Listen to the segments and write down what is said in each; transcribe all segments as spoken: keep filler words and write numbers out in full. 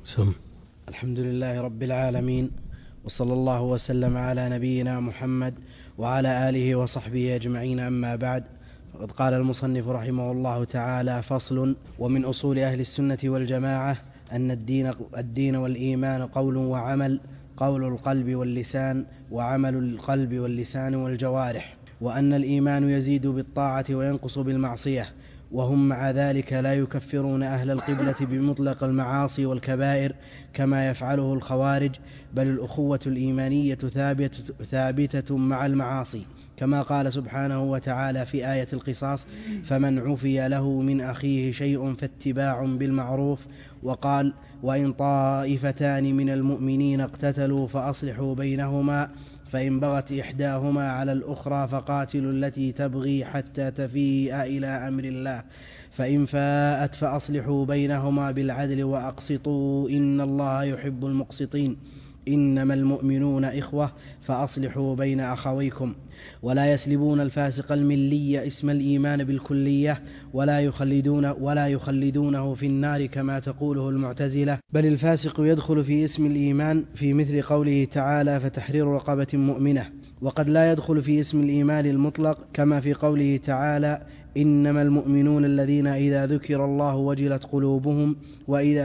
سم. الحمد لله رب العالمين، وصلى الله وسلم على نبينا محمد وعلى آله وصحبه أجمعين، أما بعد. فقد قال المصنف رحمه الله تعالى: فصل. ومن أصول أهل السنة والجماعة أن الدين, الدين والإيمان قول وعمل، قول القلب واللسان، وعمل القلب واللسان والجوارح، وأن الإيمان يزيد بالطاعة وينقص بالمعصية، وهم مع ذلك لا يكفرون أهل القبلة بمطلق المعاصي والكبائر كما يفعله الخوارج، بل الأخوة الإيمانية ثابتة, ثابتة مع المعاصي، كما قال سبحانه وتعالى في آية القصاص: فمن عفي له من أخيه شيء فاتباع بالمعروف. وقال: وإن طائفتان من المؤمنين اقتتلوا فأصلحوا بينهما، فإن بغت إحداهما على الأخرى فقاتلوا التي تبغي حتى تفيء إلى أمر الله، فإن فاءت فأصلحوا بينهما بالعدل وأقسطوا إن الله يحب المقسطين. إنما المؤمنون إخوة فأصلحوا بين أخويكم. ولا يسلبون الفاسق الملي اسم الإيمان بالكلية، ولا يخلدون ولا يخلدونه في النار كما تقوله المعتزلة، بل الفاسق يدخل في اسم الإيمان في مثل قوله تعالى: فتحرير رقبة مؤمنة. وقد لا يدخل في اسم الإيمان المطلق كما في قوله تعالى: إنما المؤمنون الذين إذا ذكر الله وجلت قلوبهم وإذا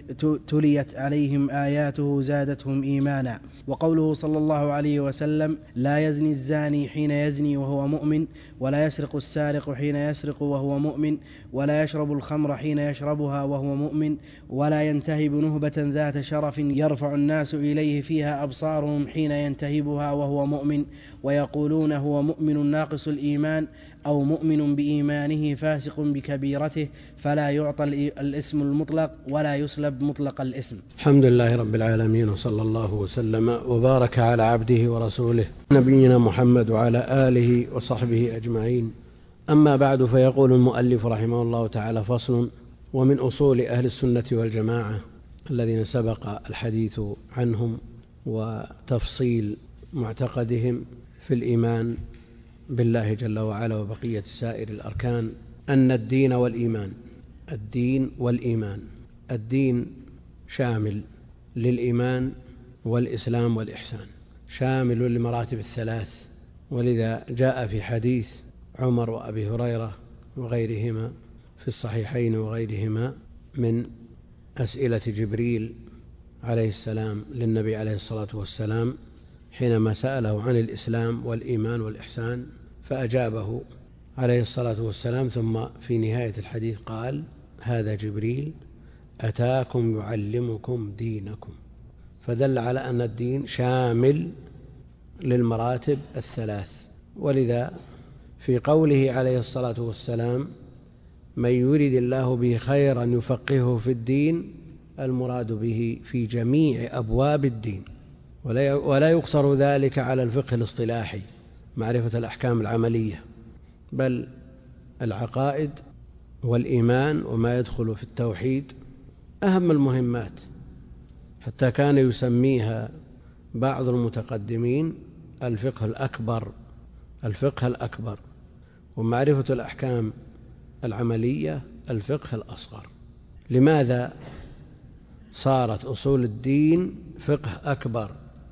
تليت عليهم آياته زادتهم إيمانا. وقوله صلى الله عليه وسلم: لا يزني الزاني حين يزني وهو مؤمن، ولا يسرق السارق حين يسرق وهو مؤمن، ولا يشرب الخمر حين يشربها وهو مؤمن، ولا ينتهب نهبة ذات شرف يرفع الناس إليه فيها أبصارهم حين ينتهبها وهو مؤمن، ويقولون هو مؤمن ناقص الإيمان أو مؤمن بإيمانه فاسق بكبيرته، فلا يعطى الاسم المطلق ولا يسلب مطلق الاسم. الحمد لله رب العالمين، وصلى الله وسلم وبارك على عبده ورسوله نبينا محمد وعلى آله وصحبه أجمعين. أما بعد، فيقول المؤلف رحمه الله تعالى: فصل. ومن أصول أهل السنة والجماعة الذين سبق الحديث عنهم وتفصيل معتقدهم في الإيمان بالله جل وعلا وبقية سائر الأركان أن الدين والإيمان الدين والإيمان الدين شامل للإيمان والإسلام والإحسان، شامل للمراتب الثلاث، ولذا جاء في حديث عمر وأبي هريرة وغيرهما في الصحيحين وغيرهما من أسئلة جبريل عليه السلام للنبي عليه الصلاة والسلام حينما سأله عن الإسلام والإيمان والإحسان، فأجابه عليه الصلاة والسلام، ثم في نهاية الحديث قال: هذا جبريل أتاكم يعلمكم دينكم. فدل على أن الدين شامل للمراتب الثلاث. ولذا في قوله عليه الصلاة والسلام: من يريد الله به خيرا يفقهه في الدين، المراد به في جميع أبواب الدين، ولا يقصر ذلك على الفقه الاصطلاحي معرفة الأحكام العملية، بل العقائد والإيمان وما يدخل في التوحيد أهم المهمات، حتى كان يسميها بعض المتقدمين الفقه الأكبر الفقه الأكبر ومعرفة الأحكام العملية الفقه الأصغر. لماذا صارت أصول الدين فقه أكبر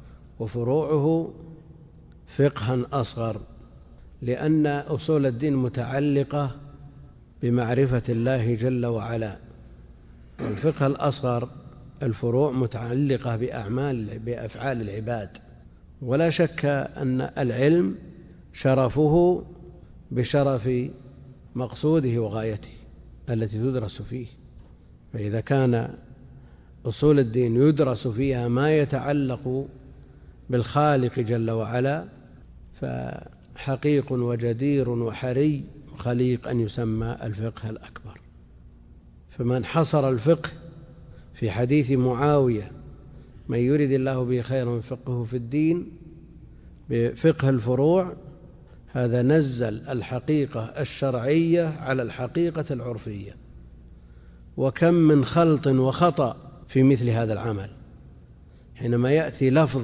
وفروعه فقها أصغر؟ لأن أصول الدين متعلقة بمعرفة الله جل وعلا، والفقه الأصغر الفروع متعلقة بأعمال بأفعال العباد. ولا شك أن العلم شرفه بشرف مقصوده وغايته التي تدرس فيه، فإذا كان أصول الدين يدرس فيها ما يتعلق بالخالق جل وعلا، فحقيق وجدير وحري خليق أن يسمى الفقه الأكبر. فمن حصر الفقه في حديث معاوية: من يريد الله به خيرا يفقهه في الدين، بفقه الفروع، هذا نزل الحقيقة الشرعية على الحقيقة العرفية. وكم من خلط وخطأ في مثل هذا العمل، حينما يأتي لفظ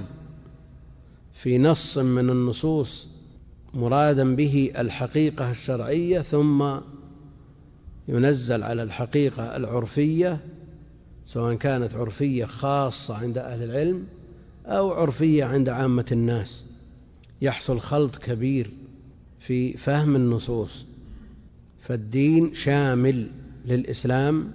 في نص من النصوص مرادا به الحقيقة الشرعية ثم ينزل على الحقيقة العرفية، سواء كانت عرفية خاصة عند أهل العلم أو عرفية عند عامة الناس، يحصل خلط كبير في فهم النصوص. فالدين شامل للإسلام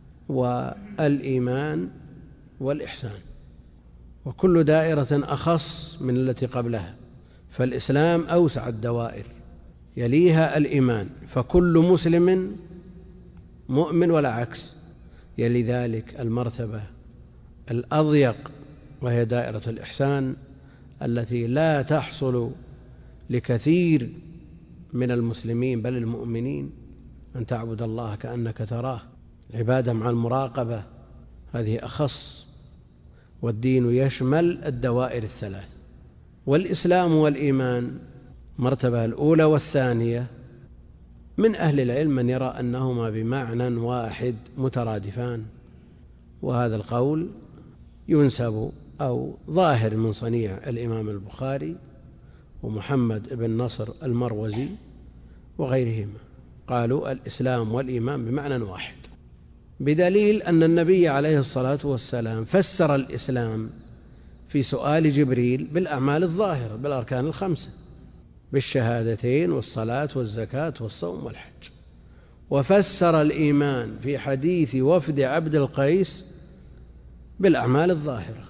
والإيمان والإحسان، وكل دائرة أخص من التي قبلها، فالإسلام أوسع الدوائر، يليها الإيمان، فكل مسلم مؤمن ولا عكس، يلي ذلك المرتبة الأضيق وهي دائرة الإحسان التي لا تحصل لكثير من المسلمين بل المؤمنين، أن تعبد الله كأنك تراه. العبادة مع المراقبة هذه أخص، والدين يشمل الدوائر الثلاث. والإسلام والإيمان مرتبة الأولى والثانية، من أهل العلم من يرى أنهما بمعنى واحد مترادفان، وهذا القول ينسب أو ظاهر من صنيع الإمام البخاري ومحمد بن نصر المروزي وغيرهما، قالوا الإسلام والإيمان بمعنى واحد، بدليل أن النبي عليه الصلاة والسلام فسر الإسلام في سؤال جبريل بالأعمال الظاهرة بالأركان الخمسة، بالشهادتين والصلاة والزكاة والصوم والحج، وفسر الإيمان في حديث وفد عبد القيس بالأعمال الظاهرة.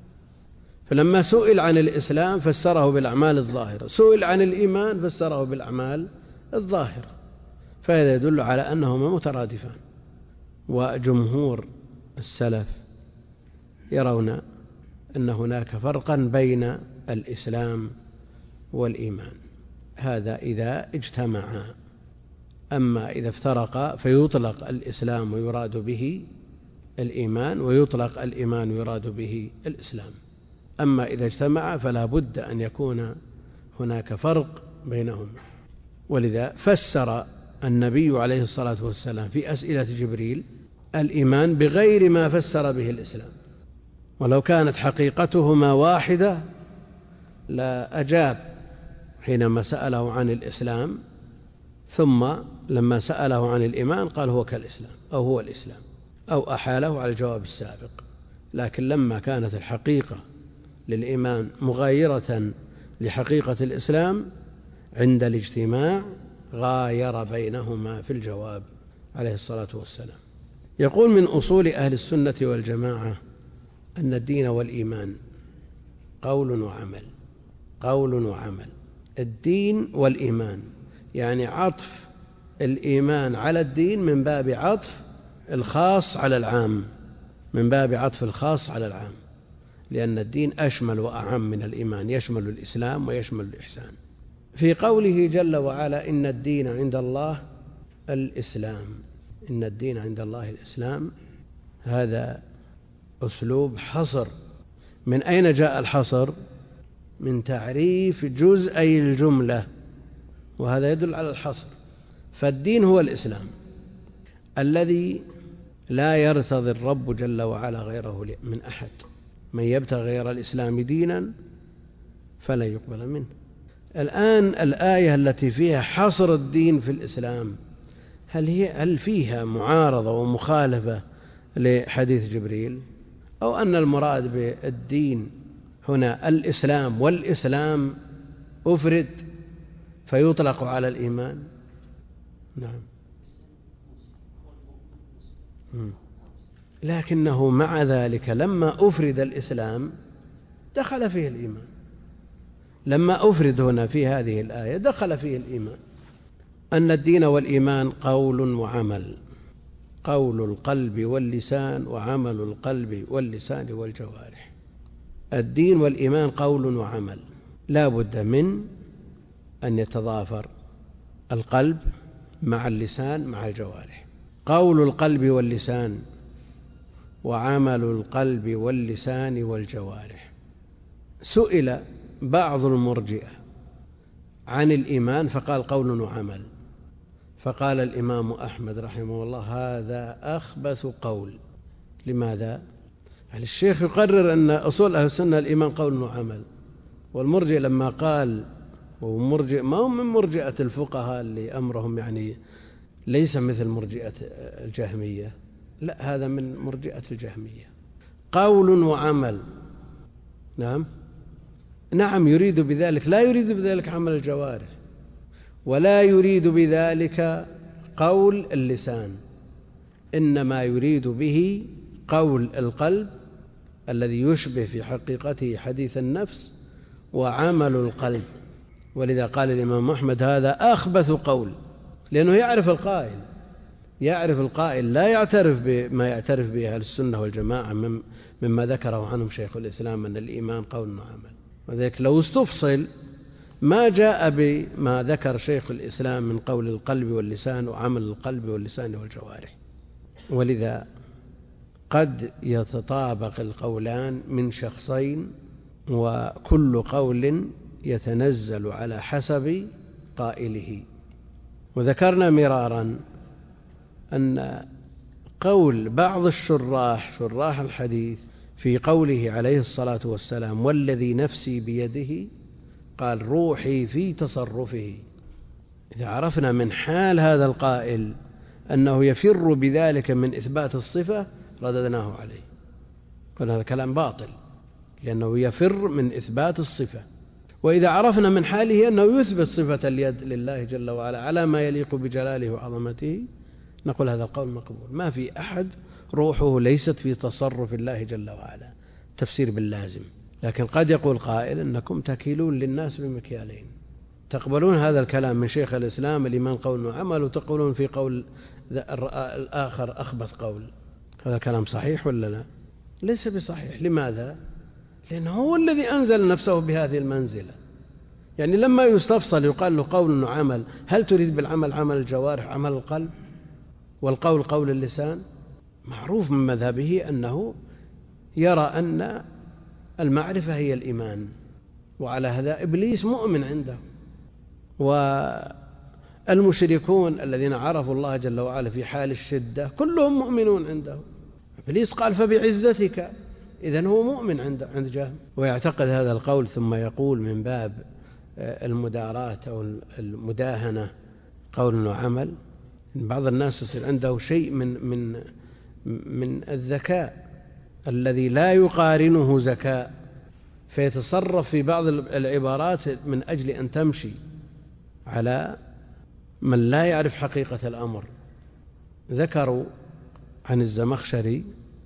فلما سئل عن الإسلام فسره بالأعمال الظاهرة، سئل عن الإيمان فسره بالأعمال الظاهرة، فهذا يدل على أنهما مترادفان. وجمهور السلف يرون أن هناك فرقا بين الإسلام والإيمان، هذا إذا اجتمعا. أما إذا افترقا فيطلق الإسلام ويراد به الإيمان، ويطلق الإيمان ويراد به الإسلام. أما إذا اجتمعا فلا بد أن يكون هناك فرق بينهما. ولذا فسر النبي عليه الصلاة والسلام في أسئلة جبريل الإيمان بغير ما فسر به الإسلام، ولو كانت حقيقتهما واحدة لا أجاب حينما سأله عن الإسلام، ثم لما سأله عن الإيمان قال هو كالإسلام أو هو الإسلام، أو أحاله على الجواب السابق. لكن لما كانت الحقيقة للإيمان مغايرة لحقيقة الإسلام عند الاجتماع غاير بينهما في الجواب عليه الصلاة والسلام. يقول من أصول أهل السنة والجماعة أن الدين والإيمان قول وعمل، قول وعمل. الدين والإيمان يعني عطف الإيمان على الدين من باب عطف الخاص على العام، من باب عطف الخاص على العام، لأن الدين أشمل وأعم من الإيمان، يشمل الإسلام ويشمل الإحسان. في قوله جل وعلا إن الدين عند الله الإسلام، إن الدين عند الله الإسلام، هذا أسلوب حصر. من أين جاء الحصر؟ من تعريف جزئي الجملة، وهذا يدل على الحصر. فالدين هو الإسلام الذي لا يرتضي الرب جل وعلا غيره من أحد، من يبتغي غير الإسلام دينا فلا يقبل منه. الآن الآية التي فيها حصر الدين في الإسلام هل هي هل فيها معارضة ومخالفة لحديث جبريل، أو أن المراد بالدين هنا الإسلام، والإسلام أفرد فيطلق على الإيمان؟ نعم. لكنه مع ذلك لما أفرد الإسلام دخل فيه الإيمان، لما أفرد هنا في هذه الآية دخل فيه الإيمان. أن الدين والإيمان قول وعمل، قول القلب واللسان وعمل القلب واللسان والجوارح. الدين والإيمان قول وعمل، لا بد من أن يتضافر القلب مع اللسان مع الجوارح. قول القلب واللسان وعمل القلب واللسان والجوارح. سئل بعض المرجئة عن الإيمان فقال قول وعمل، فقال الإمام أحمد رحمه الله هذا أخبث قول. لماذا؟ يعني الشيخ يقرر أن أصول أهل السنة الإيمان قول وعمل، والمرجئ لما قال، ومرجئ ما هم من مرجئة الفقهاء اللي أمرهم يعني ليس مثل مرجئة الجهمية، لا، هذا من مرجئة الجهمية. قول وعمل، نعم نعم يريد بذلك، لا يريد بذلك عمل الجوارح، ولا يريد بذلك قول اللسان، إنما يريد به قول القلب الذي يشبه في حقيقته حديث النفس وعمل القلب. ولذا قال الإمام أحمد هذا أخبث قول، لأنه يعرف القائل يعرف القائل لا يعترف بما يعترف به أهل السنة والجماعة مما ذكره عنهم شيخ الإسلام أن الإيمان قول وعمل. وذلك لو استفصل ما جاء بما ذكر شيخ الإسلام من قول القلب واللسان وعمل القلب واللسان والجوارح. ولذا قد يتطابق القولان من شخصين، وكل قول يتنزل على حسب قائله. وذكرنا مرارا أن قول بعض الشراح شراح الحديث في قوله عليه الصلاة والسلام والذي نفسي بيده، قال روحي في تصرفه. إذا عرفنا من حال هذا القائل أنه يفر بذلك من إثبات الصفة رددناه عليه، قلنا هذا كلام باطل لأنه يفر من إثبات الصفة. وإذا عرفنا من حاله أنه يثبت صفة اليد لله جل وعلا على ما يليق بجلاله وعظمته، نقول هذا القول مقبول. ما في أحد روحه ليست في تصرف الله جل وعلا، تفسير باللازم. لكن قد يقول قائل أنكم تكيلون للناس بمكيالين، تقبلون هذا الكلام من شيخ الإسلام الإيمان قول وعمل، وتقولون في قول الآخر أخبث قول. هذا كلام صحيح ولا لا؟ ليس بصحيح. لماذا؟ لأنه هو الذي أنزل نفسه بهذه المنزلة. يعني لما يستفصل يقال له قول وعمل، هل تريد بالعمل عمل الجوارح عمل القلب، والقول قول اللسان؟ معروف من مذهبه أنه يرى أن المعرفة هي الإيمان، وعلى هذا إبليس مؤمن عنده، والمشركون الذين عرفوا الله جل وعلا في حال الشدة كلهم مؤمنون عنده. إبليس قال فبعزتك، إذن هو مؤمن عند عند جهم، ويعتقد هذا القول ثم يقول من باب المداراة أو المداهنة قول وعمل. بعض الناس يصير عنده شيء من من من الذكاء الذي لا يقارنه ذكاء، فيتصرف في بعض العبارات من أجل أن تمشي على من لا يعرف حقيقة الأمر. ذكروا عن الزمخشري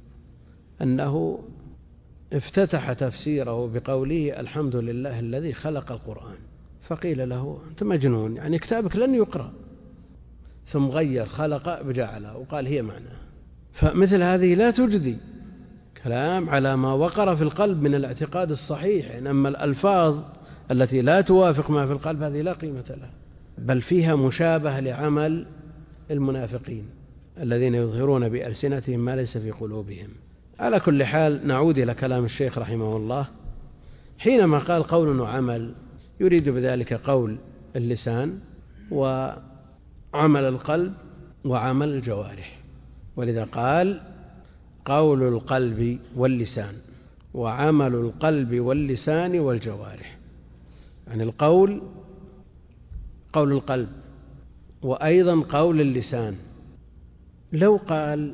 أنه افتتح تفسيره بقوله الحمد لله الذي خلق القرآن، فقيل له أنت مجنون، يعني كتابك لن يقرأ، ثم غير خلق بجعله وقال هي معناه. فمثل هذه لا تجدي كلام على ما وقر في القلب من الاعتقاد الصحيح، إنما الألفاظ التي لا توافق ما في القلب هذه لا قيمة لها، بل فيها مشابهة لعمل المنافقين الذين يظهرون بألسنتهم ما ليس في قلوبهم. على كل حال نعود إلى كلام الشيخ رحمه الله، حينما قال قول وعمل يريد بذلك قول اللسان وعمل القلب وعمل الجوارح. ولذا قال قول القلب واللسان وعمل القلب واللسان والجوارح، يعني القول قول القلب وأيضا قول اللسان. لو قال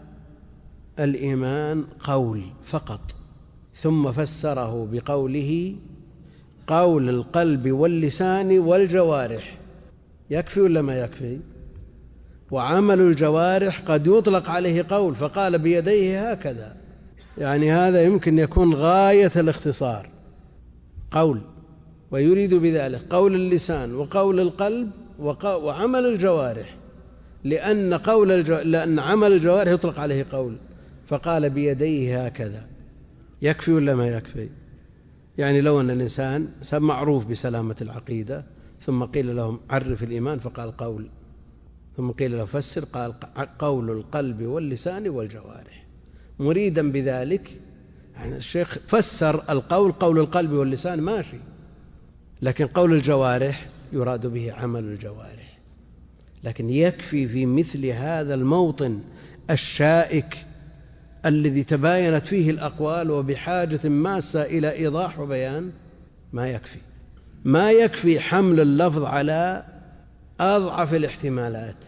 الإيمان قول فقط ثم فسره بقوله قول القلب واللسان والجوارح، يكفي ولا ما يكفي؟ وعمل الجوارح قد يطلق عليه قول، فقال بيديه هكذا، يعني هذا يمكن يكون غاية الاختصار، قول ويريد بذلك قول اللسان وقول القلب وعمل الجوارح، لأن, قول الجو... لأن عمل الجوارح يطلق عليه قول، فقال بيديه هكذا، يكفي ولا ما يكفي؟ يعني لو أن الإنسان معروف بسلامة العقيدة ثم قيل لهم عرف الإيمان فقال قول، ثم قيل له فسر قال قول القلب واللسان والجوارح، مريدا بذلك يعني الشيخ فسر القول قول القلب واللسان ماشي، لكن قول الجوارح يراد به عمل الجوارح. لكن يكفي في مثل هذا الموطن الشائك الذي تباينت فيه الأقوال وبحاجة ماسة إلى إيضاح وبيان، ما يكفي ما يكفي حمل اللفظ على أضعف الاحتمالات،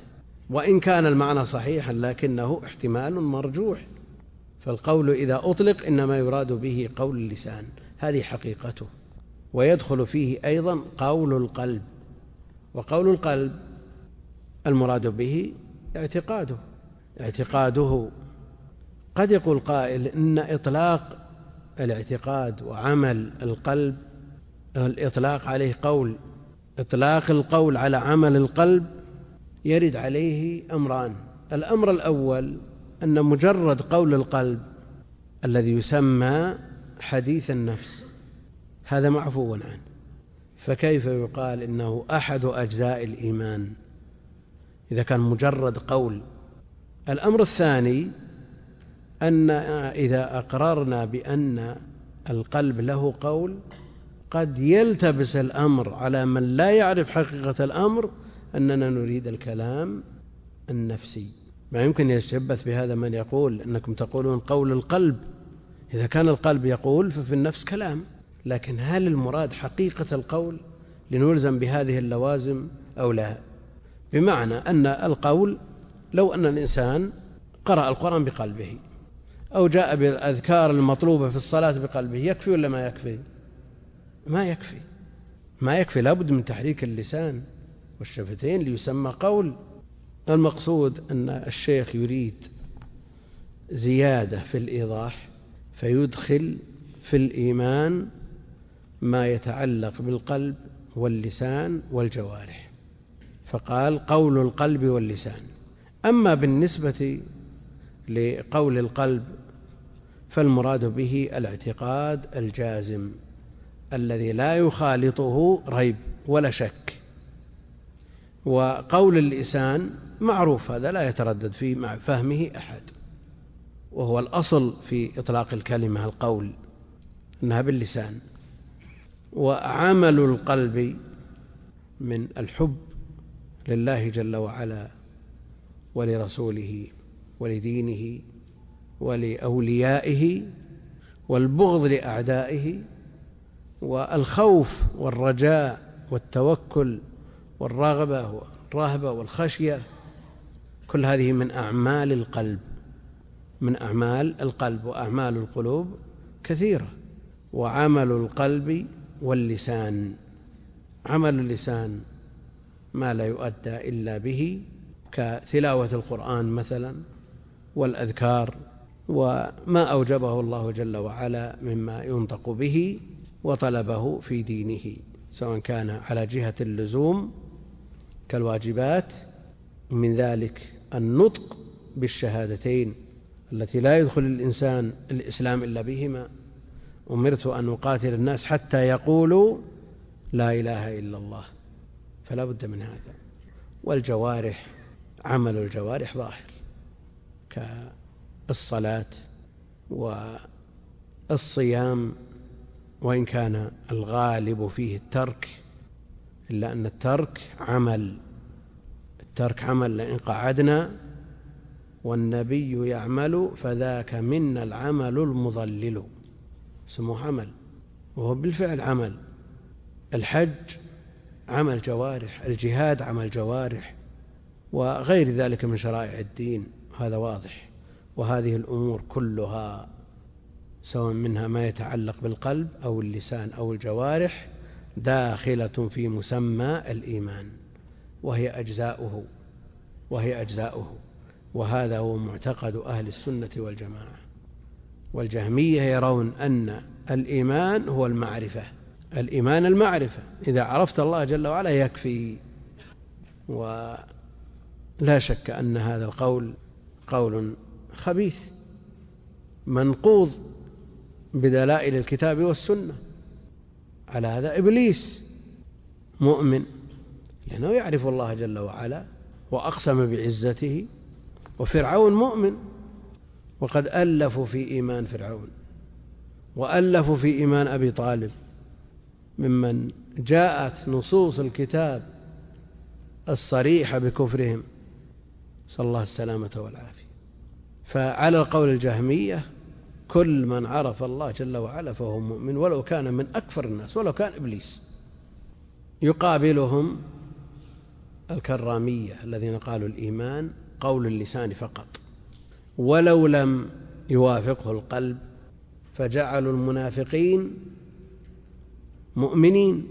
وإن كان المعنى صحيحا لكنه احتمال مرجوح. فالقول إذا أطلق إنما يراد به قول اللسان، هذه حقيقته. ويدخل فيه أيضا قول القلب، وقول القلب المراد به اعتقاده اعتقاده قد يقول قائل إن إطلاق الاعتقاد وعمل القلب، الإطلاق عليه قول، إطلاق القول على عمل القلب يرد عليه أمران. الأمر الأول أن مجرد قول القلب الذي يسمى حديث النفس هذا معفو عنه، فكيف يقال إنه أحد أجزاء الإيمان إذا كان مجرد قول؟ الأمر الثاني أن إذا أقررنا بأن القلب له قول قد يلتبس الأمر على من لا يعرف حقيقة الأمر أننا نريد الكلام النفسي. ما يمكن يتشبث بهذا من يقول أنكم تقولون قول القلب، إذا كان القلب يقول ففي النفس كلام، لكن هل المراد حقيقة القول لنلزم بهذه اللوازم أو لا؟ بمعنى أن القول لو أن الإنسان قرأ القرآن بقلبه أو جاء بالأذكار المطلوبة في الصلاة بقلبه، يكفي ولا ما يكفي؟ ما يكفي ما يكفي لابد من تحريك اللسان والشفتين ليسمى قول. المقصود أن الشيخ يريد زيادة في الإيضاح فيدخل في الإيمان ما يتعلق بالقلب واللسان والجوارح، فقال قول القلب واللسان. أما بالنسبة لقول القلب فالمراد به الاعتقاد الجازم الذي لا يخالطه ريب ولا شك. وقول اللسان معروف، هذا لا يتردد فيه مع فهمه أحد، وهو الأصل في إطلاق الكلمة القول أنها باللسان. وعمل القلب من الحب لله جل وعلا ولرسوله ولدينه ولأوليائه، والبغض لأعدائه، والخوف والرجاء والتوكل والرغبة والرهبة والخشية، كل هذه من أعمال القلب من أعمال القلب وأعمال القلوب كثيرة. وعمل القلب واللسان، عمل اللسان ما لا يؤدى إلا به كتلاوة القرآن مثلا والأذكار وما أوجبه الله جل وعلا مما ينطق به وطلبه في دينه، سواء كان على جهة اللزوم كالواجبات، من ذلك النطق بالشهادتين التي لا يدخل الإنسان الإسلام إلا بهما. أمرت أن أقاتل الناس حتى يقولوا لا إله إلا الله، فلا بد من هذا. والجوارح، عمل الجوارح ظاهر كالصلاة والصيام، وإن كان الغالب فيه الترك، إلا أن الترك عمل الترك عمل لئن قعدنا والنبي يعمل فذاك منا العمل المضلل، اسمه عمل وهو بالفعل عمل. الحج عمل جوارح، الجهاد عمل جوارح، وغير ذلك من شرائع الدين، هذا واضح. وهذه الأمور كلها سواء منها ما يتعلق بالقلب أو اللسان أو الجوارح داخلة في مسمى الإيمان، وهي أجزاؤه وهي أجزاؤه وهذا هو معتقد أهل السنة والجماعة. والجهمية يرون أن الإيمان هو المعرفة، الإيمان المعرفة، إذا عرفت الله جل وعلا يكفي. ولا شك أن هذا القول قول خبيث منقوض بدلائل الكتاب والسنة. على هذا إبليس مؤمن لأنه يعرف الله جل وعلا وأقسم بعزته، وفرعون مؤمن وقد ألفوا في إيمان فرعون وألفوا في إيمان أبي طالب، ممن جاءت نصوص الكتاب الصريحة بكفرهم، صلى الله السلامة والعافية. فعلى القول الجهمية كل من عرف الله جل وعلا فهو مؤمن ولو كان من أكفر الناس، ولو كان إبليس. يقابلهم الكرامية الذين قالوا الإيمان قول اللسان فقط ولو لم يوافقه القلب، فجعلوا المنافقين مؤمنين،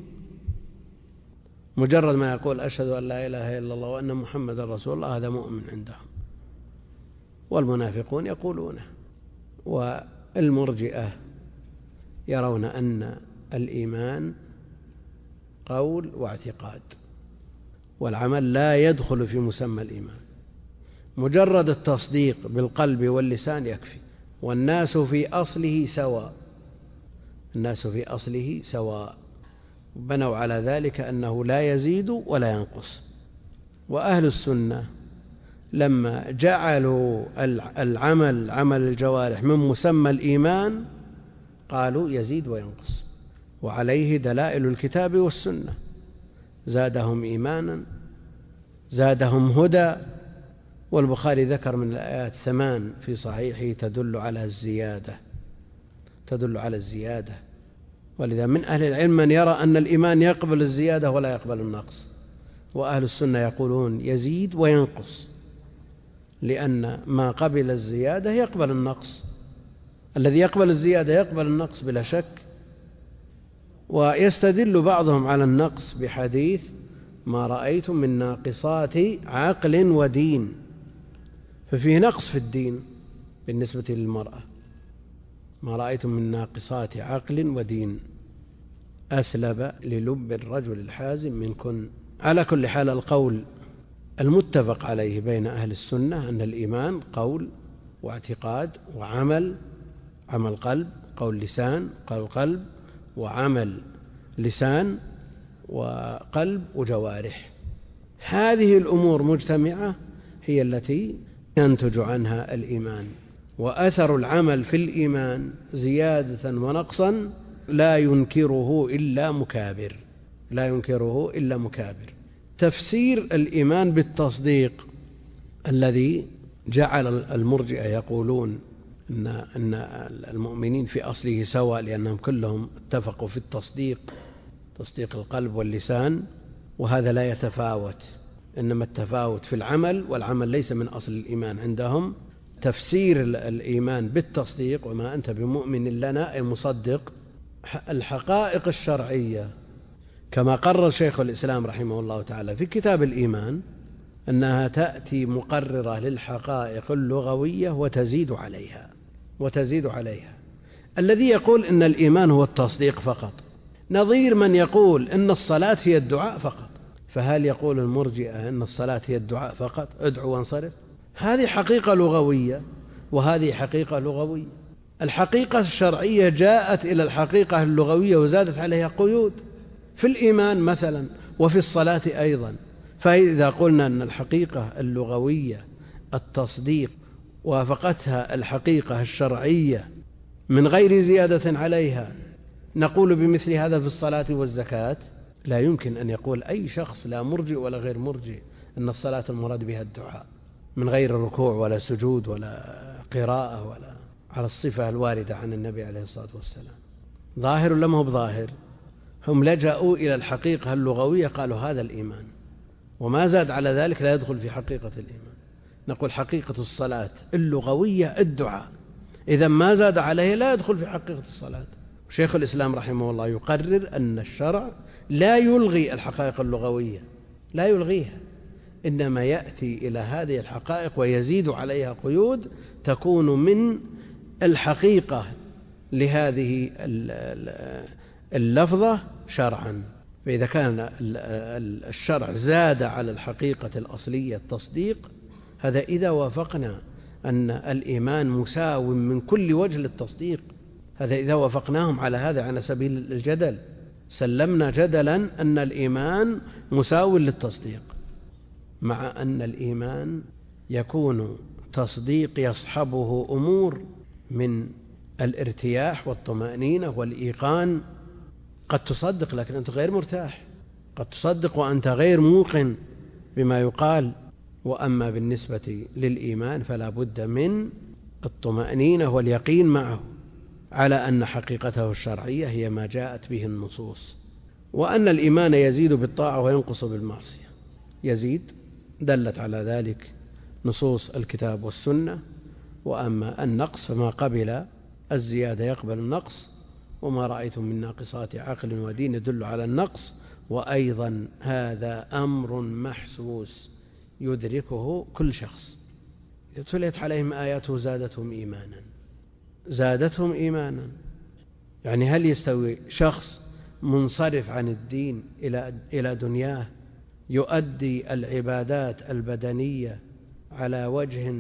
مجرد ما يقول أشهد أن لا إله إلا الله وأن محمد رسول الله هذا مؤمن عندهم، والمنافقون يقولونه. والمرجئة يرون أن الإيمان قول واعتقاد، والعمل لا يدخل في مسمى الإيمان، مجرد التصديق بالقلب واللسان يكفي. والناس في أصله سواء، الناس في أصله سواء، بنوا على ذلك أنه لا يزيد ولا ينقص. وأهل السنة لما جعلوا العمل عمل الجوارح من مسمى الإيمان قالوا يزيد وينقص، وعليه دلائل الكتاب والسنة، زادهم إيمانا، زادهم هدى. والبخاري ذكر من الآيات ثمان في صحيحه تدل على الزيادة، تدل على الزيادة. ولذا من أهل العلم من يرى أن الإيمان يقبل الزيادة ولا يقبل النقص، وأهل السنة يقولون يزيد وينقص، لأن ما قبل الزيادة يقبل النقص، الذي يقبل الزيادة يقبل النقص بلا شك. ويستدل بعضهم على النقص بحديث ما رأيتم من ناقصات عقل ودين، ففيه نقص في الدين بالنسبة للمرأة، ما رأيتم من ناقصات عقل ودين أسلب للب الرجل الحازم منكن. على كل حال القول المتفق عليه بين أهل السنة أن الإيمان قول واعتقاد وعمل، عمل قلب، قول لسان، قول قلب، وعمل لسان وقلب وجوارح. هذه الأمور مجتمعة هي التي ينتج عنها الإيمان. وأثر العمل في الإيمان زيادة ونقصا لا ينكره إلا مكابر، لا ينكره إلا مكابر. تفسير الإيمان بالتصديق الذي جعل المرجئة يقولون إن, إن المؤمنين في أصله سواء لأنهم كلهم اتفقوا في التصديق، تصديق القلب واللسان، وهذا لا يتفاوت، إنما التفاوت في العمل، والعمل ليس من أصل الإيمان عندهم. تفسير الإيمان بالتصديق وما أنت بمؤمن لنا أي مصدق الحقائق الشرعية، كما قرر شيخ الإسلام رحمه الله تعالى في كتاب الإيمان أنها تأتي مقررة للحقائق اللغوية وتزيد عليها وتزيد عليها. الذي يقول إن الإيمان هو التصديق فقط نظير من يقول إن الصلاة هي الدعاء فقط. فهل يقول المرجئة أن الصلاة هي الدعاء فقط، ادعو وانصرف؟ هذه حقيقة لغوية وهذه حقيقة لغوية. الحقيقة الشرعية جاءت إلى الحقيقة اللغوية وزادت عليها قيود في الإيمان مثلا وفي الصلاة أيضا. فإذا قلنا أن الحقيقة اللغوية التصديق وافقتها الحقيقة الشرعية من غير زيادة عليها، نقول بمثل هذا في الصلاة والزكاة؟ لا يمكن أن يقول أي شخص لا مرجئ ولا غير مرجئ أن الصلاة المراد بها الدعاء من غير ركوع ولا سجود ولا قراءة ولا على الصفة الواردة عن النبي عليه الصلاة والسلام. ظاهر لم هو بظاهر، هم لجأوا إلى الحقيقة اللغوية قالوا هذا الإيمان، وما زاد على ذلك لا يدخل في حقيقة الإيمان. نقول حقيقة الصلاة اللغوية الدعاء، إذا ما زاد عليه لا يدخل في حقيقة الصلاة. شيخ الإسلام رحمه الله يقرر أن الشرع لا يلغي الحقائق اللغوية، لا يلغيها، إنما يأتي إلى هذه الحقائق ويزيد عليها قيود تكون من الحقيقة لهذه اللفظة شرعا. فإذا كان الشرع زاد على الحقيقة الأصلية التصديق، هذا إذا وافقنا أن الإيمان مساو من كل وجه للتصديق، هذا إذا وافقناهم على هذا على سبيل الجدل، سلمنا جدلا أن الإيمان مساو للتصديق، مع أن الإيمان يكون تصديق يصحبه أمور من الارتياح والطمأنينة والإيقان. قد تصدق لكن أنت غير مرتاح، قد تصدق وأنت غير موقن بما يقال. وأما بالنسبة للإيمان فلا بد من الطمأنينة واليقين معه على أن حقيقته الشرعية هي ما جاءت به النصوص، وأن الإيمان يزيد بالطاعة وينقص بالمعصية. يزيد دلت على ذلك نصوص الكتاب والسنة. وأما النقص فما قبل الزيادة يقبل النقص، وما رأيتم من ناقصات عقل ودين يدل على النقص. وأيضا هذا أمر محسوس يدركه كل شخص. إذا تليت عليهم آياته زادتهم إيمانا زادتهم إيمانا يعني هل يستوي شخص منصرف عن الدين إلى إلى دنياه يؤدي العبادات البدنية على وجه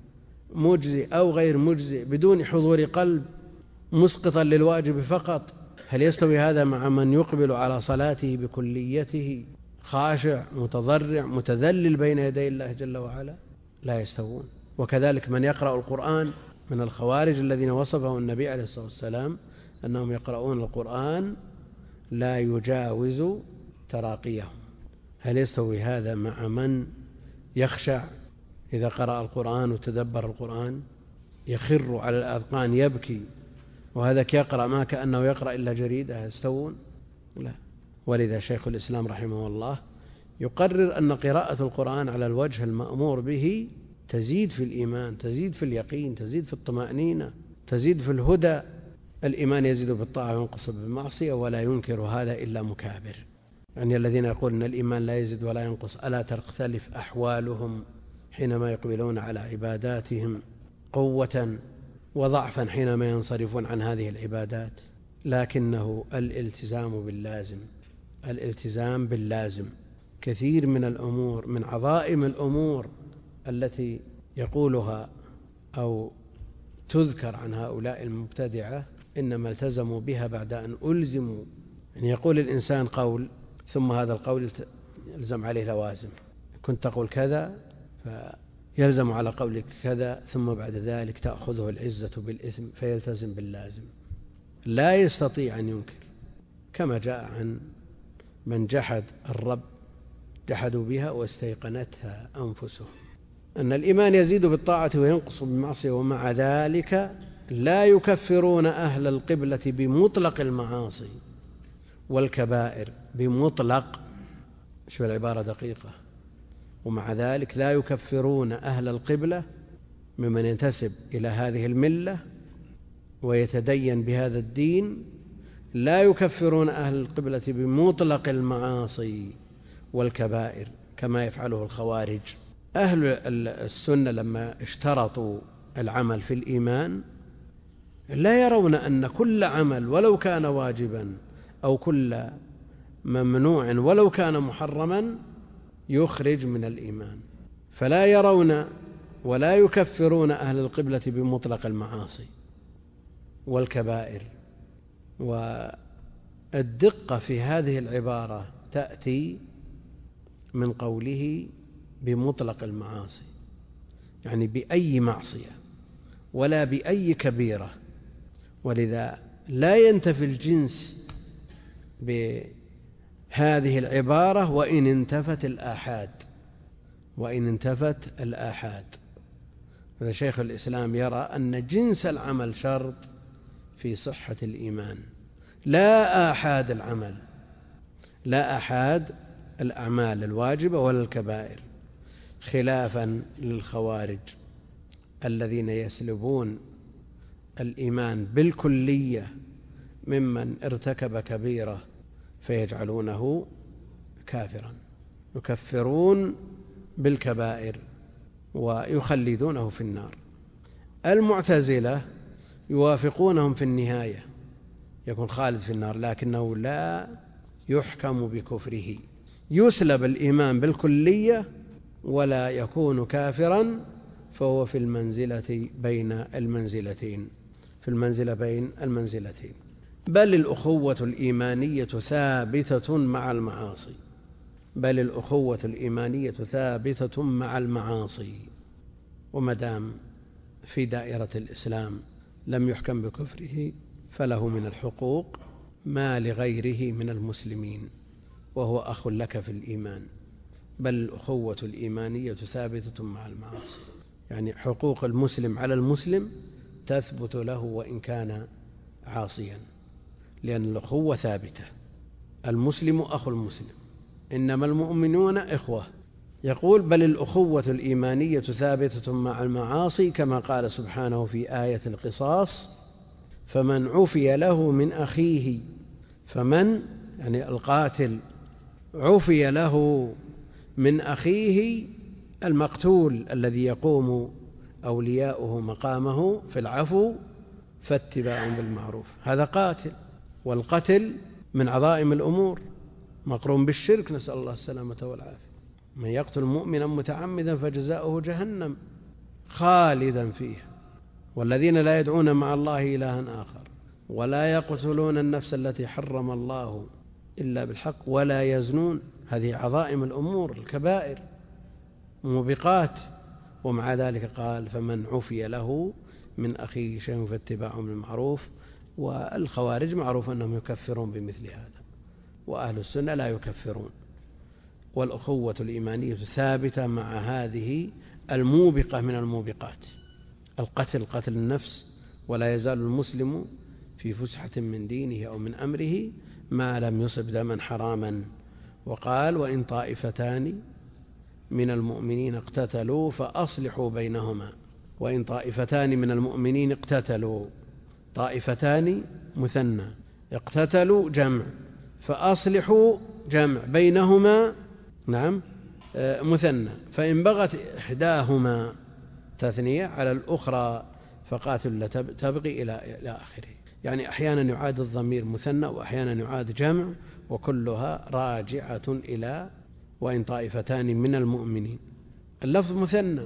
مجزئ أو غير مجزئ بدون حضور قلب مسقطا للواجب فقط، هل يستوي هذا مع من يقبل على صلاته بكليته خاشع متضرع متذلل بين يدي الله جل وعلا؟ لا يستوون. وكذلك من يقرأ القرآن من الخوارج الذين وصفهم النبي عليه الصلاة والسلام أنهم يقرؤون القرآن لا يجاوز تراقيهم، هل يستوي هذا مع من يخشع إذا قرأ القرآن وتدبر القرآن يخر على الأذقان يبكي، وهذا يقرأ ما كأنه يقرأ إلا جريدة؟ يستوون؟ لا. ولذا شيخ الإسلام رحمه الله يقرر أن قراءة القرآن على الوجه المأمور به تزيد في الإيمان، تزيد في اليقين، تزيد في الطمأنينة، تزيد في الهدى. الإيمان يزيد بالطاعة وينقص بالمعصية، ولا ينكر هذا إلا مكابر. يعني الذين يقولون أن الإيمان لا يزيد ولا ينقص ألا تختلف أحوالهم حينما يقبلون على عباداتهم قوة وضعفا حينما ينصرفون عن هذه العبادات؟ لكنه الالتزام باللازم، الالتزام باللازم. كثير من الأمور من عظائم الأمور التي يقولها أو تذكر عن هؤلاء المبتدعة إنما التزموا بها بعد أن ألزموا. يعني يقول الإنسان قول ثم هذا القول يلزم عليه لوازم، كنت تقول كذا فيلزم على قولك كذا، ثم بعد ذلك تأخذه العزة بالإثم فيلتزم باللازم، لا يستطيع أن ينكر. كما جاء عن من جحد الرب جحدوا بها واستيقنتها أنفسهم أن الإيمان يزيد بالطاعة وينقص بالمعصية، ومع ذلك لا يكفرون أهل القبلة بمطلق المعاصي والكبائر، بمطلق، شو العبارة دقيقة، ومع ذلك لا يكفرون أهل القبلة ممن ينتسب إلى هذه الملة ويتدين بهذا الدين، لا يكفرون أهل القبلة بمطلق المعاصي والكبائر كما يفعله الخوارج. أهل السنة لما اشترطوا العمل في الإيمان لا يرون أن كل عمل ولو كان واجبا أو كل ممنوع ولو كان محرما يخرج من الإيمان، فلا يرون ولا يكفرون أهل القبلة بمطلق المعاصي والكبائر. والدقة في هذه العبارة تأتي من قوله بمطلق المعاصي، يعني بأي معصية ولا بأي كبيرة، ولذا لا ينتفي الجنس بهذه العبارة وإن انتفت الآحاد وإن انتفت الآحاد. فشيخ الإسلام يرى أن جنس العمل شرط في صحة الإيمان، لا آحاد العمل، لا آحاد الأعمال الواجبة ولا الكبائر، خلافا للخوارج الذين يسلبون الإيمان بالكلية ممن ارتكب كبيرة فيجعلونه كافرا، يكفرون بالكبائر ويخلدونه في النار. المعتزلة يوافقونهم في النهاية، يكون خالد في النار لكنه لا يحكم بكفره، يسلب الإيمان بالكلية ولا يكون كافرا، فهو في المنزلة بين المنزلتين، في المنزلة بين المنزلتين. بل الأخوة الإيمانية ثابتة مع المعاصي، بل الأخوة الإيمانية ثابتة مع المعاصي. ومدام في دائرة الإسلام لم يحكم بكفره فله من الحقوق ما لغيره من المسلمين، وهو أخ لك في الإيمان. بل الأخوة الإيمانية ثابتة مع المعاصي، يعني حقوق المسلم على المسلم تثبت له وإن كان عاصيا، لأن الأخوة ثابتة. المسلم أخو المسلم، إنما المؤمنون إخوة، يقول: بل الأخوة الإيمانية ثابتة مع المعاصي، كما قال سبحانه في آية القصاص: فمن عفي له من أخيه، فمن يعني القاتل عفي له من أخيه المقتول الذي يقوم أولياؤه مقامه في العفو فاتباع بالمعروف. هذا قاتل، والقتل من عظائم الأمور مقرون بالشرك، نسأل الله السلامة والعافية. من يقتل مؤمنا متعمدا فجزاؤه جهنم خالدا فيها، والذين لا يدعون مع الله إلها آخر ولا يقتلون النفس التي حرم الله إلا بالحق ولا يزنون. هذه عظائم الأمور، الكبائر موبقات، ومع ذلك قال: فمن عفي له من أخيه شيء فاتباع بالمعروف. والخوارج معروف أنهم يكفرون بمثل هذا، وأهل السنة لا يكفرون. والأخوة الإيمانية ثابتة مع هذه الموبقة من الموبقات: القتل، قتل النفس، ولا يزال المسلم في فسحة من دينه أو من أمره ما لم يصب دما حراما. وقال: وإن طائفتان من المؤمنين اقتتلوا فأصلحوا بينهما. وإن طائفتان من المؤمنين اقتتلوا، طائفتان مثنى، اقتتلوا جمع، فأصلحوا جمع، بينهما نعم مثنى. فإن بغت إحداهما تثنية على الأخرى فقاتل تبغي إلى آخره. يعني أحيانا يعاد الضمير مثنى وأحيانا يعاد جمع، وكلها راجعة إلى وإن طائفتان من المؤمنين. اللفظ مثنى،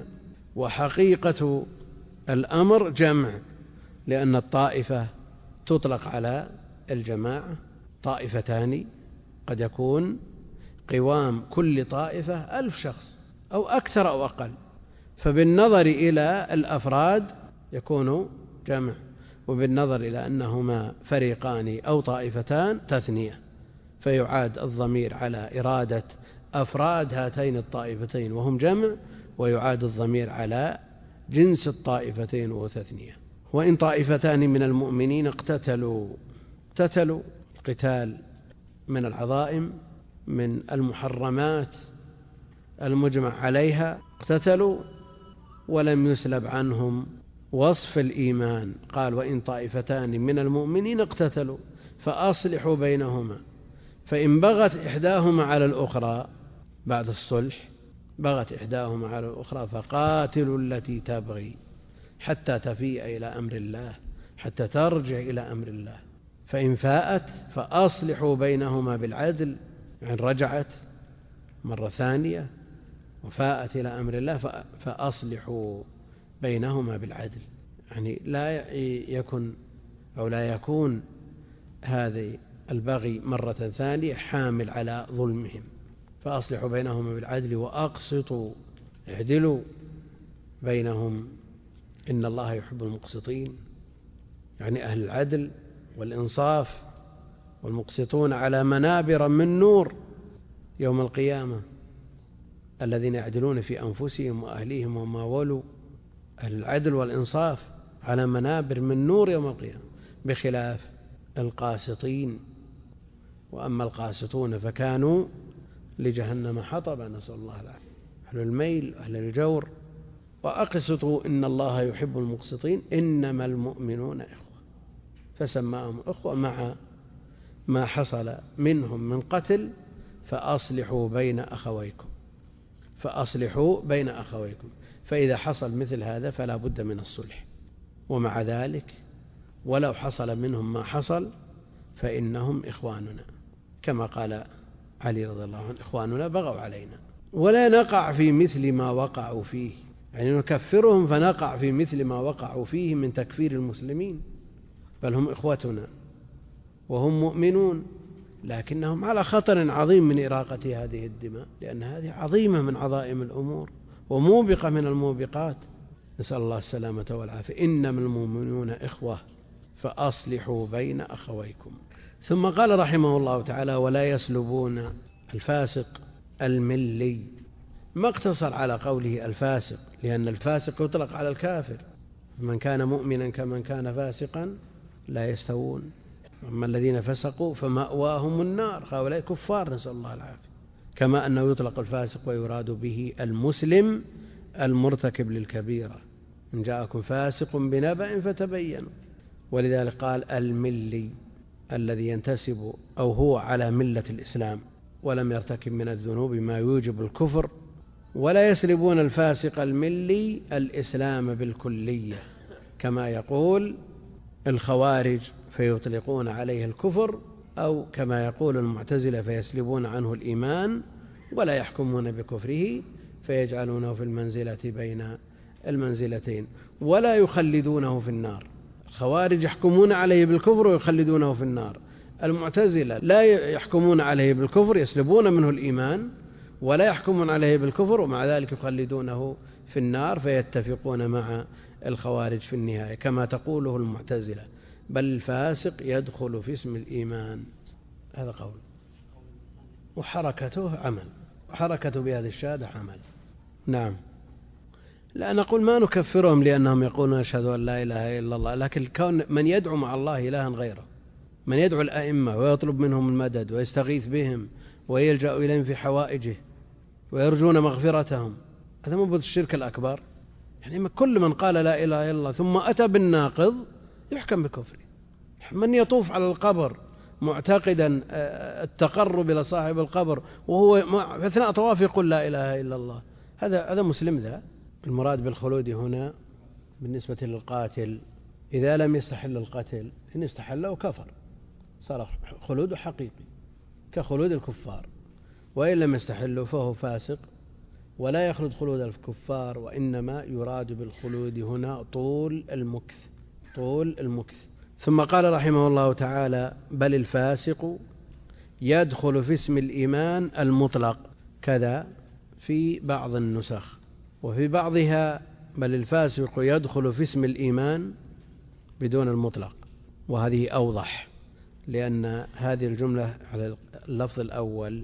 وحقيقة الأمر جمع، لأن الطائفة تطلق على الجماعة. طائفتان قد يكون قوام كل طائفة ألف شخص أو أكثر أو أقل، فبالنظر إلى الأفراد يكون جمع، وبالنظر إلى أنهما فريقان أو طائفتان تثنية، فيعاد الضمير على إرادة أفراد هاتين الطائفتين وهم جمع، ويعاد الضمير على جنس الطائفتين وهو تثنية. وإن طائفتان من المؤمنين اقتتلوا، اقتتلوا القتال من العظائم من المحرمات المجمع عليها، اقتتلوا ولم يسلب عنهم وصف الإيمان. قال: وإن طائفتان من المؤمنين اقتتلوا فأصلحوا بينهما، فإن بغت إحداهما على الأخرى بعد الصلح، بغت إحداهما على الأخرى فقاتلوا التي تبغي حتى تفيء إلى أمر الله، حتى ترجع إلى أمر الله. فإن فاءت فأصلحوا بينهما بالعدل، يعني رجعت مرة ثانية وفاءت إلى أمر الله فأصلحوا بينهما بالعدل. يعني لا يكن أو لا يكون هذه البغي مرة ثانية حامل على ظلمهم. فأصلحوا بينهما بالعدل وأقسطوا، اعدلوا بينهم، إن الله يحب المقسطين، يعني أهل العدل والإنصاف، والمقسطون على منابر من نور يوم القيامة، الذين يعدلون في أنفسهم وأهليهم وما ولوا. أهل العدل والإنصاف على منابر من نور يوم القيامة، بخلاف القاسطين. وأما القاسطون فكانوا لجهنم حطبا، نسأل الله العافية. أهل الميل أهل الجور. وأقسطوا إن الله يحب المقسطين إنما المؤمنون إخوة، فسماهم إخوة مع ما حصل منهم من قتل. فأصلحوا بين أخويكم، فأصلحوا بين أخويكم. فإذا حصل مثل هذا فلا بد من الصلح. ومع ذلك ولو حصل منهم ما حصل فإنهم إخواننا، كما قال علي رضي الله عنه: إخواننا بغوا علينا. ولا نقع في مثل ما وقعوا فيه، يعني نكفرهم فنقع في مثل ما وقعوا فيه من تكفير المسلمين، بل هم إخوتنا وهم مؤمنون، لكنهم على خطر عظيم من إراقة هذه الدماء، لأن هذه عظيمة من عظائم الأمور وموبقة من الموبقات، نسأل الله السلامة والعافية. إنما المؤمنون إخوة فأصلحوا بين أخويكم. ثم قال رحمه الله تعالى: ولا يسلبون الفاسق الملي. ما اقتصر على قوله الفاسق، لأن الفاسق يطلق على الكافر، من كان مؤمنا كمن كان فاسقا لا يستوون. أما الذين فسقوا فمأواهم النار، هؤلاء كفار، نسأل الله العافية، كما أنه يطلق الفاسق ويراد به المسلم المرتكب للكبيرة، إن جاءكم فاسق بنبأ فتبينوا. ولذلك قال الملي الذي ينتسب أو هو على ملة الإسلام ولم يرتكب من الذنوب ما يوجب الكفر. ولا يسلبون الفاسق الملي الإسلام بالكلية، كما يقول الخوارج فيطلقون عليه الكفر، أو كما يقول المعتزلة فيسلبون عنه الإيمان ولا يحكمون بكفره فيجعلونه في المنزلة بين المنزلتين، ولا يخلدونه في النار. الخوارج يحكمون عليه بالكفر ويخلدونه في النار، المعتزلة لا يحكمون عليه بالكفر، يسلبون منه الإيمان ولا يحكمون عليه بالكفر، ومع ذلك يخلدونه في النار، فيتفقون مع الخوارج في النهاية كما تقوله المعتزلة، بل الفاسق يدخل في اسم الإيمان. هذا قول، وحركته عمل، وحركته بهذه الشهادة عمل. نعم، لا نقول ما نكفرهم لأنهم يقولون أشهد أن لا إله إلا الله، لكن كون من يدعو مع الله إلها غيره، من يدعو الأئمة ويطلب منهم المدد ويستغيث بهم ويلجأ إليهم في حوائجه ويرجون مغفرتهم، هذا مو بالشرك الأكبر. يعني كل من قال لا إله إلا الله ثم أتى بالناقض يحكم بكفره. من يطوف على القبر معتقدا التقرب إلى صاحب القبر وهو في أثناء طواف يقول لا إله إلا الله، هذا هذا مسلم. ذا المراد بالخلود هنا بالنسبة للقاتل إذا لم يستحل القتل، إن استحله كفر، صار خلود حقيقي كخلود الكفار، وإن لم يستحله فهو فاسق ولا يخلد خلود الكفار، وإنما يراد بالخلود هنا طول المكث، طول المكث. ثم قال رحمه الله تعالى بل الفاسق يدخل في اسم الإيمان المطلق، كذا في بعض النسخ، وفي بعضها بل الفاسق يدخل في اسم الإيمان بدون المطلق، وهذه أوضح لأن هذه الجملة على اللفظ الأول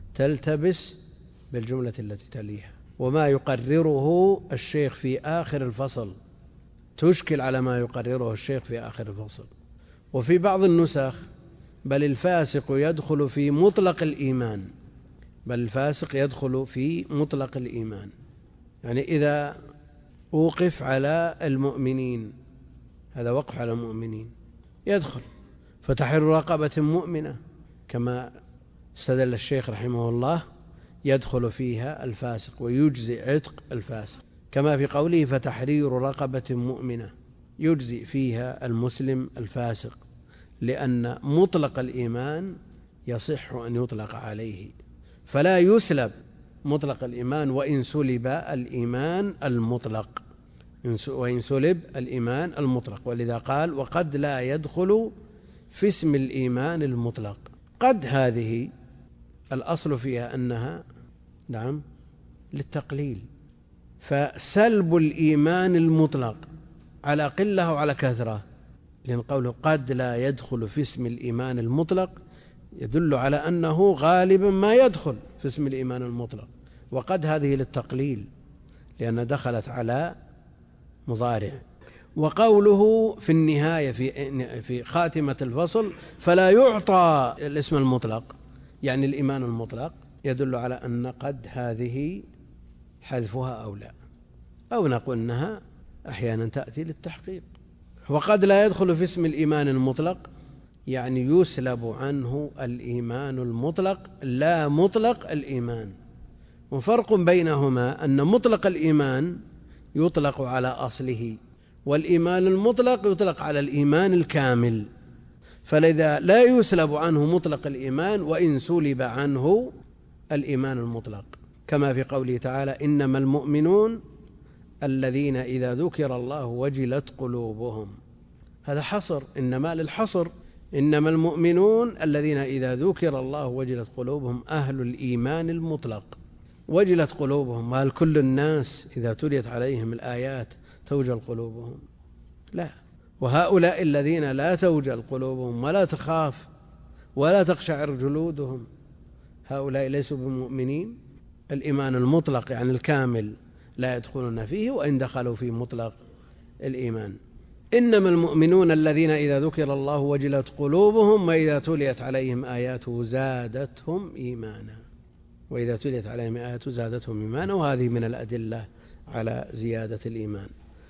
تلتبس بالجملة التي تليها، وما يقرره الشيخ في آخر الفصل تشكل على ما يقرره الشيخ في آخر الفصل. وفي بعض النسخ بل الفاسق يدخل في مطلق الإيمان، بل الفاسق يدخل في مطلق الإيمان، يعني إذا وقف على المؤمنين، هذا وقف على المؤمنين يدخل، فتحرير رقبة مؤمنة كما استدل الشيخ رحمه الله يدخل فيها الفاسق ويجزي عتق الفاسق، كما في قوله فتحرير رقبة مؤمنة يجزي فيها المسلم الفاسق، لأن مطلق الإيمان يصح أن يطلق عليه، فلا يسلب مطلق الإيمان وإن سلب الإيمان المطلق، وإن سلب الإيمان المطلق. ولذا قال وقد لا يدخل في اسم الإيمان المطلق. قد هذه الأصل فيها أنها نعم للتقليل، فسلب الإيمان المطلق على قلة وعلى كثرة، لأن قوله قد لا يدخل في اسم الإيمان المطلق يدل على أنه غالبا ما يدخل في اسم الإيمان المطلق، وقد هذه للتقليل لأن دخلت على مضارع. وقوله في النهاية في في خاتمة الفصل فلا يعطى الاسم المطلق يعني الإيمان المطلق، يدل على أن قد هذه حذفها أو لا، أو نقول أنها أحيانا تأتي للتحقيق. وقد لا يدخل في اسم الإيمان المطلق يعني يسلب عنه الإيمان المطلق لا مطلق الإيمان. وفرق بينهما أن مطلق الإيمان يطلق على أصله، والإيمان المطلق يطلق على الإيمان الكامل، فلذا لا يسلب عنه مطلق الإيمان وإن سلب عنه الإيمان المطلق، كما في قوله تعالى إنما المؤمنون الذين إذا ذكر الله وجلت قلوبهم، هذا حصر، إنما للحصر، إنما المؤمنون الذين إذا ذكر الله وجلت قلوبهم أهل الإيمان المطلق. وجلت قلوبهم، هل كل الناس إذا تليت عليهم الآيات توجل قلوبهم؟ لا. وهؤلاء الذين لا توجل قلوبهم ولا تخاف ولا تقشعر جلودهم، هؤلاء ليسوا بمؤمنين. الإيمان المطلق يعني الكامل لا يدخلون فيه وإن دخلوا في مطلق الإيمان. إنما المؤمنون الذين إذا ذكر الله وجلت قلوبهم وإذا تليت عليهم آياته زادتهم إيمانا. وإذا تليت عليهم آيات زادتهم إيمانا، وهذه من الأدلة على زيادة الإيمان.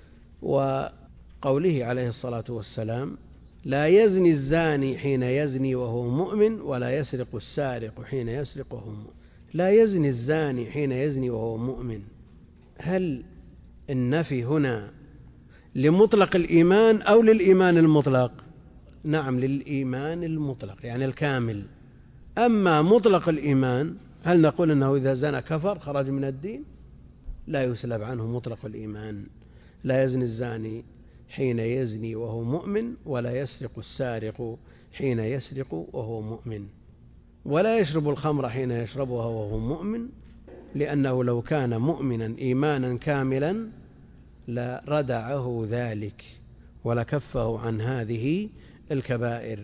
وقوله عليه الصلاة والسلام: لا يزني الزاني حين يزني وهو مؤمن، ولا يسرق السارق حين يسرق وهو مؤمن. لا يزني الزاني حين يزني وهو مؤمن، هل النفي هنا لمطلق الإيمان أو للإيمان المطلق؟ نعم، للإيمان المطلق يعني الكامل. أما مطلق الإيمان، هل نقول أنه إذا زنى كفر خرج من الدين؟ لا يسلب عنه مطلق الإيمان. لا يزني الزاني حين يزني وهو مؤمن، ولا يسرق السارق حين يسرق وهو مؤمن، ولا يشرب الخمر حين يشربها وهو مؤمن، لأنه لو كان مؤمنا إيمانا كاملا لردعه ذلك ولكفه عن هذه الكبائر.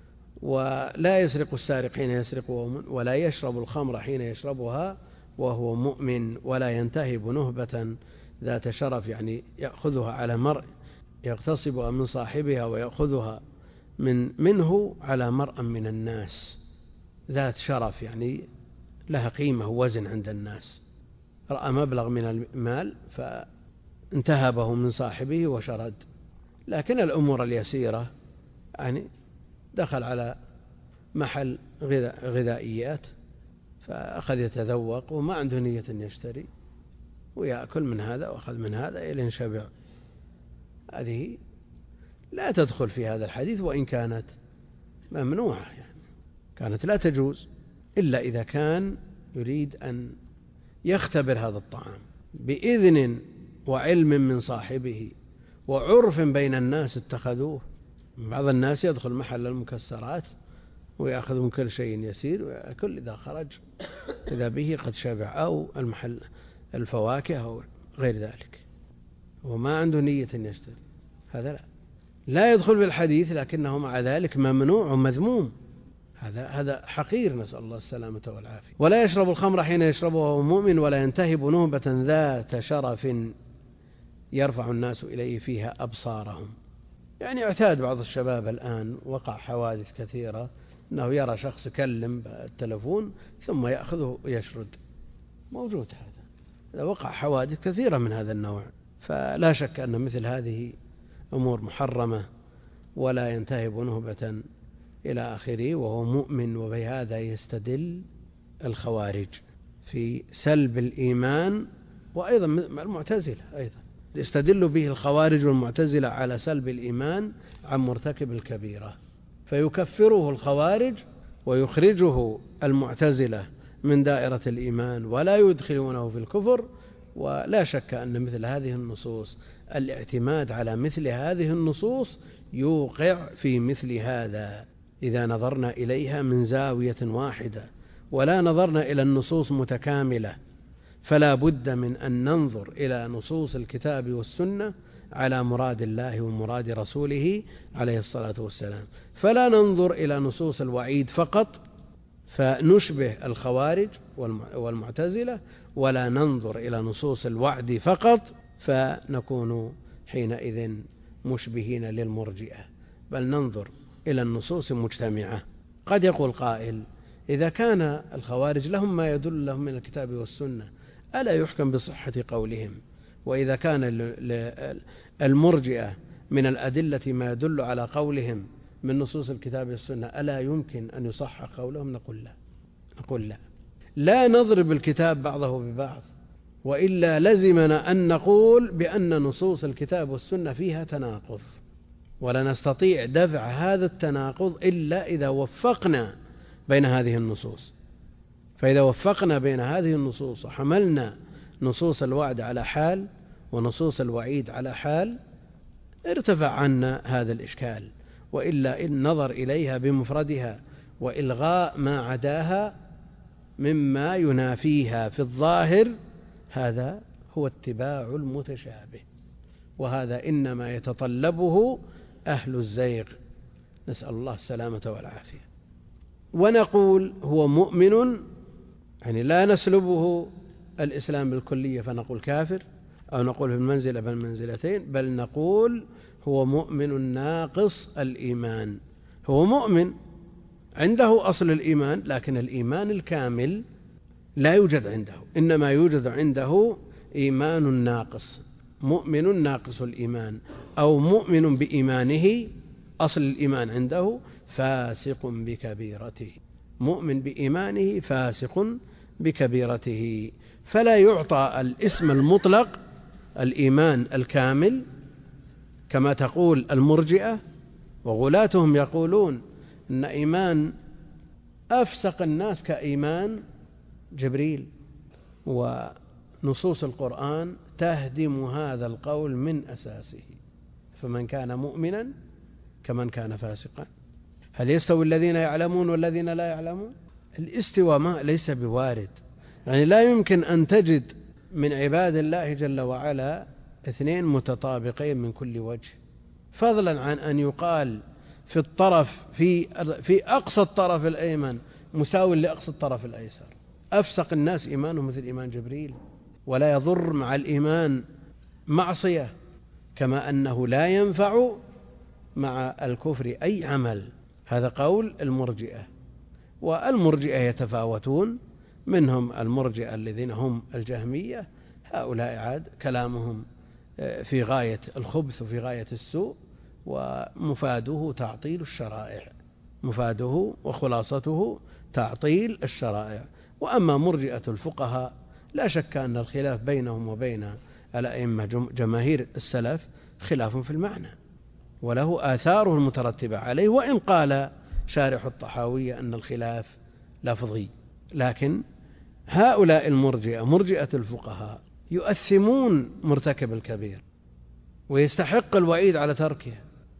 ولا يسرق السارق حين يسرق وهو مؤمن، ولا يشرب الخمر حين يشربها وهو مؤمن، ولا ينتهب نهبة ذات شرف يعني يأخذها على مرء يغتصبها من صاحبها ويأخذها من منه على مرء من الناس، ذات شرف يعني لها قيمة ووزن عند الناس، رأى مبلغ من المال فانتهبه من صاحبه وشرد. لكن الأمور اليسيرة يعني دخل على محل غذائيات فأخذ يتذوق وما عنده نية أن يشتري، ويأكل من هذا وأخذ من هذا إلى أن شبع. هذه لا تدخل في هذا الحديث، وإن كانت ممنوعة يعني كانت لا تجوز، إلا إذا كان يريد أن يختبر هذا الطعام بإذن وعلم من صاحبه وعرف بين الناس اتخذوه. بعض الناس يدخل محل المكسرات ويأخذ من كل شيء يسير ويأكل إذا خرج إذا به قد شبع، أو المحل الفواكه أو غير ذلك وما عنده نية أن يشتري، هذا لا لا يدخل بالحديث، لكنه مع ذلك ممنوع ومذموم. هذا هذا حقير، نسأل الله السلامة والعافية. ولا يشرب الخمر حين يشربه وهو مؤمن، ولا ينتهب نهبة ذات شرف يرفع الناس إليه فيها أبصارهم. يعني اعتاد بعض الشباب الآن، وقع حوادث كثيرة أنه يرى شخص يكلم بالتلفون ثم يأخذه ويشرد، موجود هذا، وقع حوادث كثيرة من هذا النوع. فلا شك أن مثل هذه أمور محرمة. ولا ينتهب نهبة إلى آخره وهو مؤمن. وبهذا يستدل الخوارج في سلب الإيمان، وأيضا المعتزلة أيضا يستدل به الخوارج والمعتزلة على سلب الإيمان عن مرتكب الكبيرة، فيكفره الخوارج ويخرجه المعتزلة من دائرة الإيمان ولا يدخلونه في الكفر. ولا شك أن مثل هذه النصوص، الاعتماد على مثل هذه النصوص يوقع في مثل هذا إذا نظرنا إليها من زاوية واحدة ولا نظرنا إلى النصوص متكاملة. فلا بد من أن ننظر إلى نصوص الكتاب والسنة على مراد الله ومراد رسوله عليه الصلاة والسلام، فلا ننظر إلى نصوص الوعيد فقط فنشبه الخوارج والمعتزلة، ولا ننظر إلى نصوص الوعد فقط فنكون حينئذ مشبهين للمرجئة، بل ننظر إلى النصوص مجتمعة. قد يقول قائل: إذا كان الخوارج لهم ما يدل لهم من الكتاب والسنة ألا يحكم بصحة قولهم؟ وإذا كان المرجئة من الأدلة ما يدل على قولهم من نصوص الكتاب والسنة ألا يمكن أن يصحح قولهم؟ نقول لا نقول لا لا نضرب الكتاب بعضه ببعض، وإلا لزمنا أن نقول بأن نصوص الكتاب والسنة فيها تناقض، ولا نستطيع دفع هذا التناقض إلا إذا وفقنا بين هذه النصوص. فإذا وفقنا بين هذه النصوص وحملنا نصوص الوعد على حال ونصوص الوعيد على حال ارتفع عنا هذا الإشكال. وإلا إن نظر إليها بمفردها وإلغاء ما عداها مما ينافيها في الظاهر، هذا هو اتباع المتشابه، وهذا إنما يتطلبه أهل الزيغ، نسأل الله السلامة والعافية. ونقول هو مؤمن، يعني لا نسلبه الإسلام بالكلية فنقول كافر، أو نقول في المنزلة بالمنزلتين، بل نقول هو مؤمن ناقص الإيمان. هو مؤمن عنده أصل الإيمان، لكن الإيمان الكامل لا يوجد عنده، إنما يوجد عنده إيمان ناقص، مؤمن ناقص الإيمان، أو مؤمن بإيمانه، أصل الإيمان عنده فاسق بكبيرته، مؤمن بإيمانه فاسق بكبيرته. فلا يعطى الاسم المطلق الإيمان الكامل كما تقول المرجئة، وغلاتهم يقولون إن إيمان أفسق الناس كإيمان جبريل، ونصوص القرآن تهدم هذا القول من أساسه. فمن كان مؤمنا كمن كان فاسقا. هل يستوي الذين يعلمون والذين لا يعلمون؟ الاستواء ما ليس بوارد، يعني لا يمكن أن تجد من عباد الله جل وعلا اثنين متطابقين من كل وجه، فضلا عن أن يقال في الطرف في في أقصى الطرف الأيمن مساو لأقصى الطرف الأيسر. أفسق الناس إيمانه مثل إيمان جبريل، ولا يضر مع الإيمان معصية، كما أنه لا ينفع مع الكفر أي عمل. هذا قول المرجئة. والمرجئة يتفاوتون، منهم المرجئة الذين هم الجهمية، هؤلاء عاد كلامهم في غاية الخبث وفي غاية السوء، ومفاده تعطيل الشرائع، مفاده وخلاصته تعطيل الشرائع. وأما مرجئة الفقهاء لا شك أن الخلاف بينهم وبين الأئمة جماهير السلف خلاف في المعنى، وله آثاره المترتبة عليه، وإن قال شارح الطحاوية أن الخلاف لفظي. لكن هؤلاء المرجئة مرجئة الفقهاء يؤثمون مرتكب الكبير ويستحق الوعيد على تركه،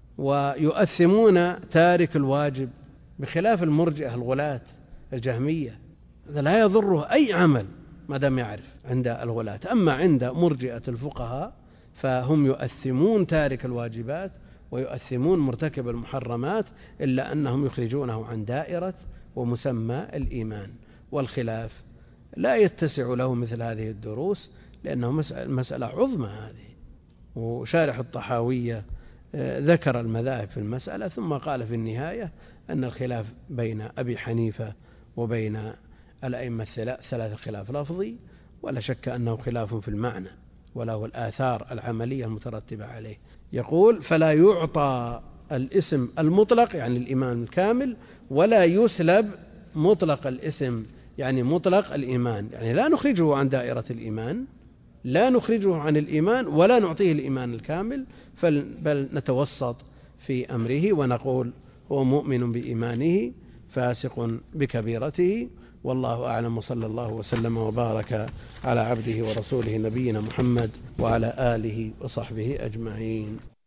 ويؤثمون تارك الواجب، بخلاف المرجئة الغلاة الجهمية، هذا لا يضره أي عمل ما دام يعرف عند الغلاة. أما عند مرجئة الفقهاء فهم يؤثمون تارك الواجبات ويؤثمون مرتكب المحرمات، إلا أنهم يخرجونه عن دائرة ومسمى الإيمان. والخلاف لا يتسع له مثل هذه الدروس، لأنه مسألة عظمى هذه. وشارح الطحاوية ذكر المذاهب في المسألة، ثم قال في النهاية أن الخلاف بين أبي حنيفة وبين الأئمة الثلاثة خلاف لفظي، ولا شك أنه خلاف في المعنى وله الآثار العملية المترتبة عليه. يقول: فلا يعطى الاسم المطلق يعني الإيمان الكامل، ولا يسلب مطلق الاسم يعني مطلق الإيمان، يعني لا نخرجه عن دائرة الإيمان، لا نخرجه عن الإيمان ولا نعطيه الإيمان الكامل، بل نتوسط في أمره ونقول هو مؤمن بإيمانه فاسق بكبيرته. والله أعلم، وصلى الله وسلم وبارك على عبده ورسوله نبينا محمد وعلى آله وصحبه أجمعين.